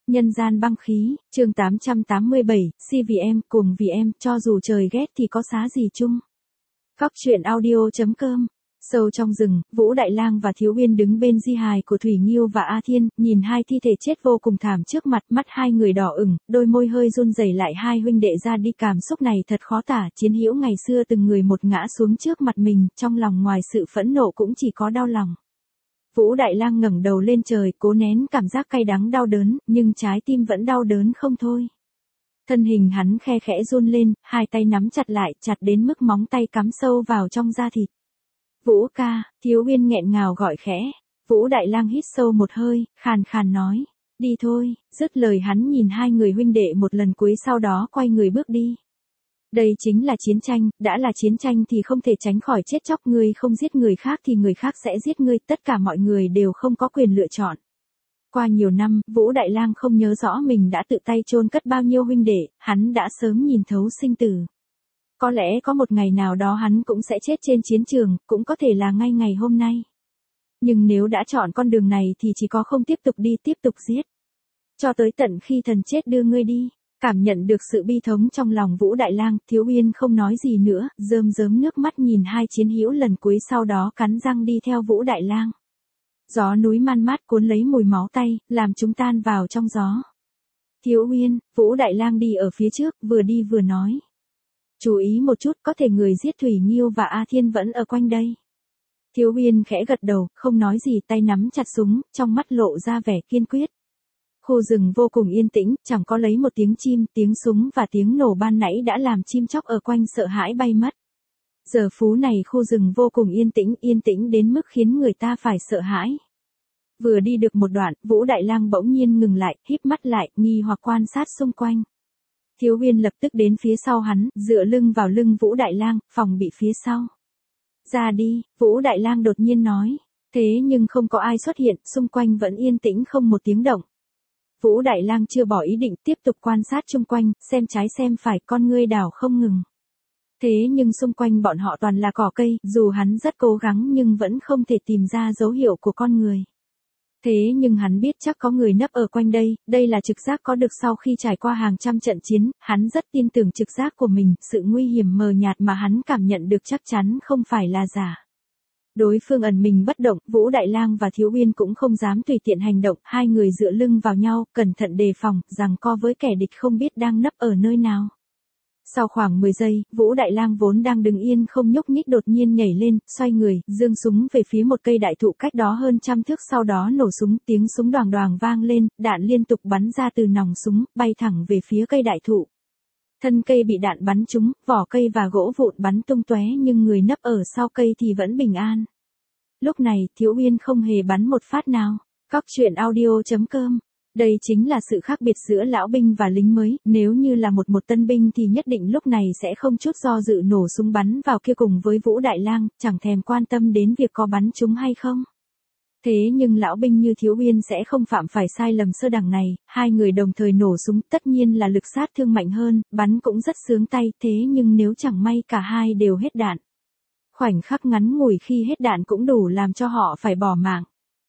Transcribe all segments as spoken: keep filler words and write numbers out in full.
Nhân gian băng khí, chương tám trăm tám mươi bảy, si vì em, cùng vì em, cho dù trời ghét thì có xá gì chung. Góc truyện audio.com. Sâu trong rừng, Vũ Đại Lang và Thiếu Uyên đứng bên di hài của Thủy Nghiêu và A Thiên, nhìn hai thi thể chết vô cùng thảm trước mặt, mắt hai người đỏ ửng, đôi môi hơi run rẩy lại hai huynh đệ ra đi, cảm xúc này thật khó tả, chiến hữu ngày xưa từng người một ngã xuống trước mặt mình, trong lòng ngoài sự phẫn nộ cũng chỉ có đau lòng. Vũ Đại Lang ngẩng đầu lên trời, cố nén cảm giác cay đắng đau đớn, nhưng trái tim vẫn đau đớn không thôi. Thân hình hắn khe khẽ run lên, hai tay nắm chặt lại, chặt đến mức móng tay cắm sâu vào trong da thịt. Vũ ca, Thiếu Uyên nghẹn ngào gọi khẽ. Vũ Đại Lang hít sâu một hơi, khàn khàn nói, đi thôi, dứt lời hắn nhìn hai người huynh đệ một lần cuối sau đó quay người bước đi. Đây chính là chiến tranh, đã là chiến tranh thì không thể tránh khỏi chết chóc, ngươi không giết người khác thì người khác sẽ giết ngươi, tất cả mọi người đều không có quyền lựa chọn. Qua nhiều năm, Vũ Đại Lang không nhớ rõ mình đã tự tay chôn cất bao nhiêu huynh đệ, hắn đã sớm nhìn thấu sinh tử. Có lẽ có một ngày nào đó hắn cũng sẽ chết trên chiến trường, cũng có thể là ngay ngày hôm nay. Nhưng nếu đã chọn con đường này thì chỉ có không tiếp tục đi, tiếp tục giết. Cho tới tận khi thần chết đưa ngươi đi. Cảm nhận được sự bi thống trong lòng Vũ Đại Lang, Thiếu Uyên không nói gì nữa, rơm rớm nước mắt nhìn hai chiến hữu lần cuối sau đó cắn răng đi theo Vũ Đại Lang. Gió núi man mát cuốn lấy mùi máu tay, làm chúng tan vào trong gió. Thiếu Uyên, Vũ Đại Lang đi ở phía trước, vừa đi vừa nói. Chú ý một chút, có thể người giết Thủy Nghiêu và A Thiên vẫn ở quanh đây. Thiếu Uyên khẽ gật đầu, không nói gì, tay nắm chặt súng, trong mắt lộ ra vẻ kiên quyết. Khu rừng vô cùng yên tĩnh, chẳng có lấy một tiếng chim, tiếng súng và tiếng nổ ban nãy đã làm chim chóc ở quanh sợ hãi bay mất. Giờ phú này khu rừng vô cùng yên tĩnh, yên tĩnh đến mức khiến người ta phải sợ hãi. Vừa đi được một đoạn, Vũ Đại Lang bỗng nhiên ngừng lại, híp mắt lại, nghi hoặc quan sát xung quanh. Thiếu Uyên lập tức đến phía sau hắn, dựa lưng vào lưng Vũ Đại Lang, phòng bị phía sau. Ra đi, Vũ Đại Lang đột nhiên nói. Thế nhưng không có ai xuất hiện, xung quanh vẫn yên tĩnh không một tiếng động. Vũ Đại Lang chưa bỏ ý định, tiếp tục quan sát chung quanh, xem trái xem phải, con ngươi đảo không ngừng. Thế nhưng xung quanh bọn họ toàn là cỏ cây, dù hắn rất cố gắng nhưng vẫn không thể tìm ra dấu hiệu của con người. Thế nhưng hắn biết chắc có người nấp ở quanh đây, đây là trực giác có được sau khi trải qua hàng trăm trận chiến, hắn rất tin tưởng trực giác của mình, sự nguy hiểm mờ nhạt mà hắn cảm nhận được chắc chắn không phải là giả. Đối phương ẩn mình bất động, Vũ Đại Lang và Thiếu Uyên cũng không dám tùy tiện hành động, hai người dựa lưng vào nhau, cẩn thận đề phòng, giằng co với kẻ địch không biết đang nấp ở nơi nào. Sau khoảng mười giây, Vũ Đại Lang vốn đang đứng yên không nhúc nhích đột nhiên nhảy lên, xoay người, giương súng về phía một cây đại thụ cách đó hơn trăm thước, sau đó nổ súng, tiếng súng đoàng đoàng vang lên, đạn liên tục bắn ra từ nòng súng, bay thẳng về phía cây đại thụ. Thân cây bị đạn bắn trúng, vỏ cây và gỗ vụn bắn tung tóe nhưng người nấp ở sau cây thì vẫn bình an. Lúc này, Thiếu Uyên không hề bắn một phát nào. Góc truyện audio.com. Đây chính là sự khác biệt giữa lão binh và lính mới, nếu như là một một tân binh thì nhất định lúc này sẽ không chút do dự nổ súng bắn vào kia cùng với Vũ Đại Lang, chẳng thèm quan tâm đến việc có bắn trúng hay không. Thế nhưng lão binh như Thiếu Uyên sẽ không phạm phải sai lầm sơ đẳng này, hai người đồng thời nổ súng, tất nhiên là lực sát thương mạnh hơn, bắn cũng rất sướng tay, thế nhưng nếu chẳng may cả hai đều hết đạn. Khoảnh khắc ngắn ngủi khi hết đạn cũng đủ làm cho họ phải bỏ mạng.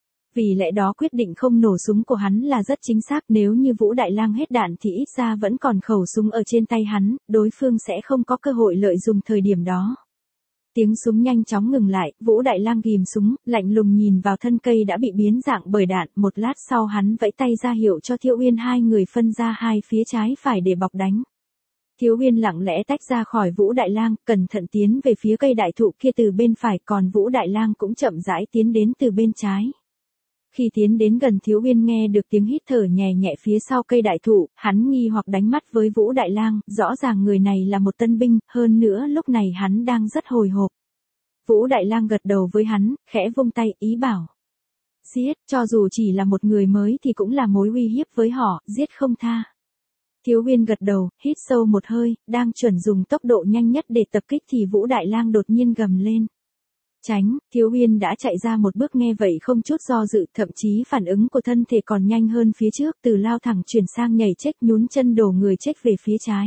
Vì lẽ đó quyết định không nổ súng của hắn là rất chính xác, nếu như Vũ Đại Lang hết đạn thì ít ra vẫn còn khẩu súng ở trên tay hắn, đối phương sẽ không có cơ hội lợi dụng thời điểm đó. Tiếng súng nhanh chóng ngừng lại, Vũ Đại Lang ghim súng, lạnh lùng nhìn vào thân cây đã bị biến dạng bởi đạn, một lát sau hắn vẫy tay ra hiệu cho Thiếu Uyên hai người phân ra hai phía trái phải để bọc đánh. Thiếu Uyên lặng lẽ tách ra khỏi Vũ Đại Lang, cẩn thận tiến về phía cây đại thụ kia từ bên phải, còn Vũ Đại Lang cũng chậm rãi tiến đến từ bên trái. Khi tiến đến gần, Thiếu Uyên nghe được tiếng hít thở nhẹ nhẹ phía sau cây đại thụ, hắn nghi hoặc đánh mắt với Vũ Đại Lang, rõ ràng người này là một tân binh, hơn nữa lúc này hắn đang rất hồi hộp. Vũ Đại Lang gật đầu với hắn, khẽ vung tay, ý bảo. Giết, cho dù chỉ là một người mới thì cũng là mối uy hiếp với họ, giết không tha. Thiếu Uyên gật đầu, hít sâu một hơi, đang chuẩn dùng tốc độ nhanh nhất để tập kích thì Vũ Đại Lang đột nhiên gầm lên. Tránh, Thiếu Uyên đã chạy ra một bước nghe vậy không chút do dự, thậm chí phản ứng của thân thể còn nhanh hơn phía trước, từ lao thẳng chuyển sang nhảy chếch, nhún chân đổ người chếch về phía trái.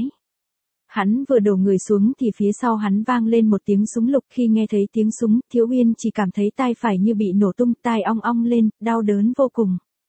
Hắn vừa đổ người xuống thì phía sau hắn vang lên một tiếng súng lục, khi nghe thấy tiếng súng, Thiếu Uyên chỉ cảm thấy tai phải như bị nổ tung, tai ong ong lên, đau đớn vô cùng.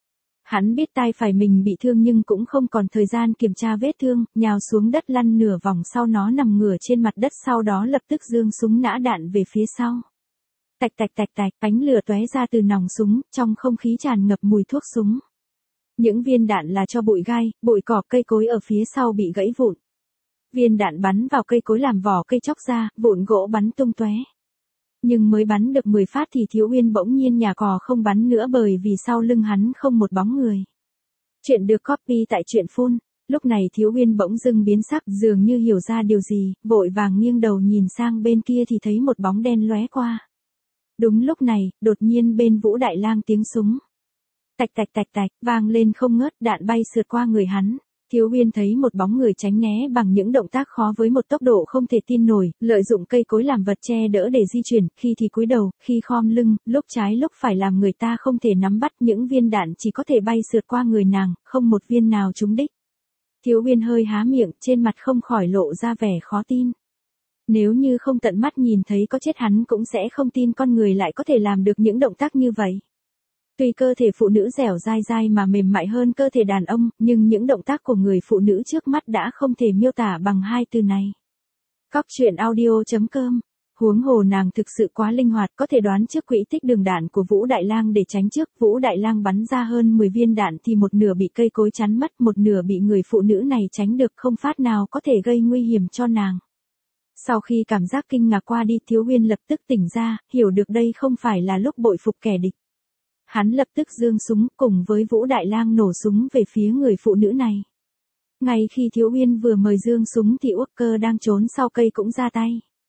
Hắn biết tay phải mình bị thương nhưng cũng không còn thời gian kiểm tra vết thương, nhào xuống đất lăn nửa vòng sau nó nằm ngửa trên mặt đất sau đó lập tức giương súng nã đạn về phía sau. Tạch tạch tạch tạch, ánh lửa tóe ra từ nòng súng, trong không khí tràn ngập mùi thuốc súng. Những viên đạn là cho bụi gai, bụi cỏ cây cối ở phía sau bị gãy vụn. Viên đạn bắn vào cây cối làm vỏ cây chóc ra, vụn gỗ bắn tung tóe. Nhưng mới bắn được mười phát thì Thiếu Uyên bỗng nhiên nhà cò không bắn nữa bởi vì sau lưng hắn không một bóng người. Chuyện được copy tại truyện phun. Lúc này Thiếu Uyên bỗng dưng biến sắc, dường như hiểu ra điều gì, vội vàng nghiêng đầu nhìn sang bên kia thì thấy một bóng đen lóe qua. Đúng lúc này, đột nhiên bên Vũ Đại Lang tiếng súng. Tạch tạch tạch tạch, vang lên không ngớt, đạn bay sượt qua người hắn. Thiếu Uyên thấy một bóng người tránh né bằng những động tác khó với một tốc độ không thể tin nổi, lợi dụng cây cối làm vật che đỡ để di chuyển, khi thì cúi đầu, khi khom lưng, lúc trái lúc phải làm người ta không thể nắm bắt, những viên đạn chỉ có thể bay sượt qua người nàng, không một viên nào trúng đích. Thiếu Uyên hơi há miệng, trên mặt không khỏi lộ ra vẻ khó tin. Nếu như không tận mắt nhìn thấy có chết hắn cũng sẽ không tin con người lại có thể làm được những động tác như vậy. Tuy cơ thể phụ nữ dẻo dai dai mà mềm mại hơn cơ thể đàn ông, nhưng những động tác của người phụ nữ trước mắt đã không thể miêu tả bằng hai từ này. Cóc truyện audio chấm com. Huống hồ nàng thực sự quá linh hoạt, có thể đoán trước quỹ tích đường đạn của Vũ Đại Lang để tránh trước. Vũ Đại Lang bắn ra hơn mười viên đạn thì một nửa bị cây cối chắn mất, một nửa bị người phụ nữ này tránh được, không phát nào có thể gây nguy hiểm cho nàng. Sau khi cảm giác kinh ngạc qua đi, Thiếu Uyên lập tức tỉnh ra, hiểu được đây không phải là lúc bội phục kẻ địch. Hắn lập tức giương súng cùng với Vũ Đại Lang nổ súng về phía người phụ nữ này. Ngay khi Thiếu Uyên vừa mời giương súng thì Walker đang trốn sau cây cũng ra tay.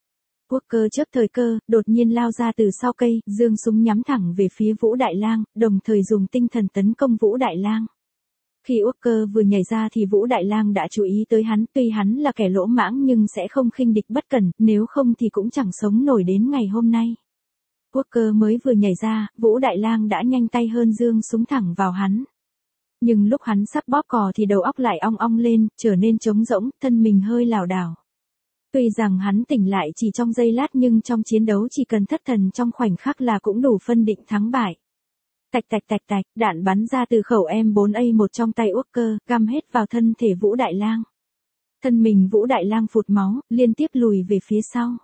Walker chớp thời cơ, đột nhiên lao ra từ sau cây, giương súng nhắm thẳng về phía Vũ Đại Lang, đồng thời dùng tinh thần tấn công Vũ Đại Lang. Khi Walker vừa nhảy ra thì Vũ Đại Lang đã chú ý tới hắn, tuy hắn là kẻ lỗ mãng nhưng sẽ không khinh địch bất cẩn, nếu không thì cũng chẳng sống nổi đến ngày hôm nay. Walker mới vừa nhảy ra, Vũ Đại Lang đã nhanh tay hơn giương súng thẳng vào hắn. Nhưng lúc hắn sắp bóp cò thì đầu óc lại ong ong lên, trở nên trống rỗng, thân mình hơi lảo đảo. Tuy rằng hắn tỉnh lại chỉ trong giây lát nhưng trong chiến đấu chỉ cần thất thần trong khoảnh khắc là cũng đủ phân định thắng bại. Tạch tạch tạch tạch, đạn bắn ra từ khẩu em bốn A một trong tay Walker, găm hết vào thân thể Vũ Đại Lang. Thân mình Vũ Đại Lang phụt máu, liên tiếp lùi về phía sau.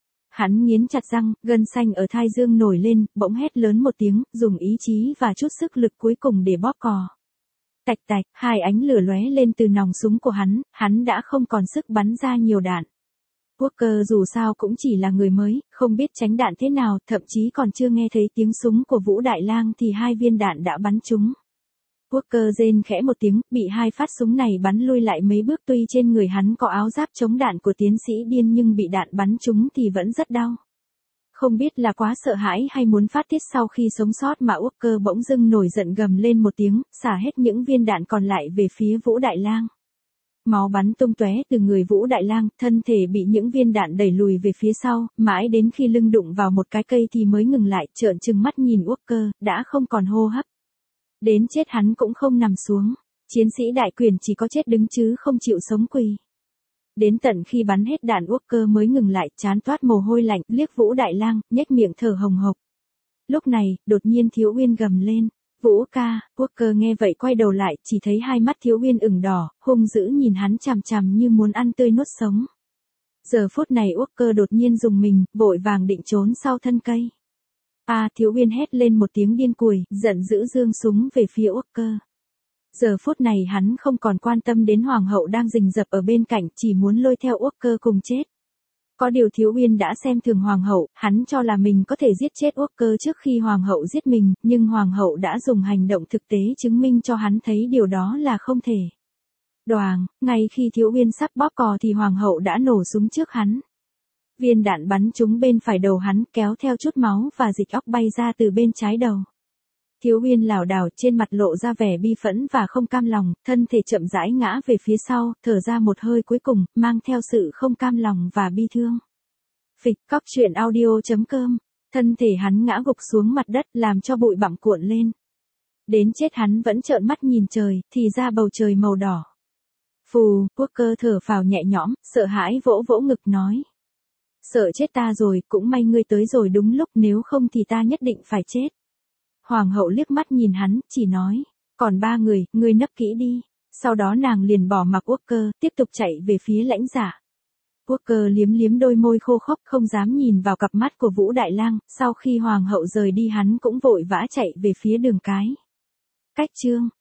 Hắn nghiến chặt răng, gân xanh ở thái dương nổi lên, bỗng hét lớn một tiếng, dùng ý chí và chút sức lực cuối cùng để bóp cò. Tạch tạch, hai ánh lửa lóe lên từ nòng súng của hắn, hắn đã không còn sức bắn ra nhiều đạn. Walker dù sao cũng chỉ là người mới, không biết tránh đạn thế nào, thậm chí còn chưa nghe thấy tiếng súng của Vũ Đại Lang thì hai viên đạn đã bắn trúng. Walker rên khẽ một tiếng, bị hai phát súng này bắn lui lại mấy bước, tuy trên người hắn có áo giáp chống đạn của tiến sĩ điên nhưng bị đạn bắn trúng thì vẫn rất đau. Không biết là quá sợ hãi hay muốn phát tiết sau khi sống sót mà Walker bỗng dưng nổi giận gầm lên một tiếng, xả hết những viên đạn còn lại về phía Vũ Đại Lang. Máu bắn tung tóe từ người Vũ Đại Lang, thân thể bị những viên đạn đẩy lùi về phía sau, mãi đến khi lưng đụng vào một cái cây thì mới ngừng lại, trợn trừng mắt nhìn Walker, đã không còn hô hấp. Đến chết hắn cũng không nằm xuống. Chiến sĩ đại quyền chỉ có chết đứng chứ không chịu sống quỳ. Đến tận khi bắn hết đạn Walker mới ngừng lại, trán toát mồ hôi lạnh, liếc Vũ Đại Lang, nhếch miệng thở hồng hộc. Lúc này, đột nhiên Thiếu Uyên gầm lên. Vũ ca, Walker nghe vậy quay đầu lại, chỉ thấy hai mắt Thiếu Uyên ửng đỏ, hung dữ nhìn hắn chằm chằm như muốn ăn tươi nuốt sống. Giờ phút này Walker đột nhiên dùng mình, vội vàng định trốn sau thân cây. À, Thiếu Uyên hét lên một tiếng điên cuồng, giận dữ giương súng về phía Walker. Giờ phút này hắn không còn quan tâm đến hoàng hậu đang rình rập ở bên cạnh, chỉ muốn lôi theo Walker cùng chết. Có điều Thiếu Uyên đã xem thường hoàng hậu, hắn cho là mình có thể giết chết Walker trước khi hoàng hậu giết mình, nhưng hoàng hậu đã dùng hành động thực tế chứng minh cho hắn thấy điều đó là không thể. Đoàng, ngay khi Thiếu Uyên sắp bóp cò thì hoàng hậu đã nổ súng trước hắn. Viên đạn bắn trúng bên phải đầu hắn, kéo theo chút máu và dịch óc bay ra từ bên trái đầu. Thiếu Uyên lảo đảo, trên mặt lộ ra vẻ bi phẫn và không cam lòng, thân thể chậm rãi ngã về phía sau, thở ra một hơi cuối cùng, mang theo sự không cam lòng và bi thương. Phịch, cóc truyện audio chấm com, thân thể hắn ngã gục xuống mặt đất, làm cho bụi bặm cuộn lên. Đến chết hắn vẫn trợn mắt nhìn trời, thì ra bầu trời màu đỏ. Phù, Walker thở phào nhẹ nhõm, sợ hãi vỗ vỗ ngực nói. Sợ chết ta rồi, cũng may ngươi tới rồi đúng lúc, nếu không thì ta nhất định phải chết. Hoàng hậu liếc mắt nhìn hắn, chỉ nói, Còn ba người, ngươi nấp kỹ đi. Sau đó nàng liền bỏ mặc Walker, tiếp tục chạy về phía lãnh giả. Walker liếm liếm đôi môi khô khốc không dám nhìn vào cặp mắt của Vũ Đại Lang, sau khi hoàng hậu rời đi hắn cũng vội vã chạy về phía đường cái. Cách chương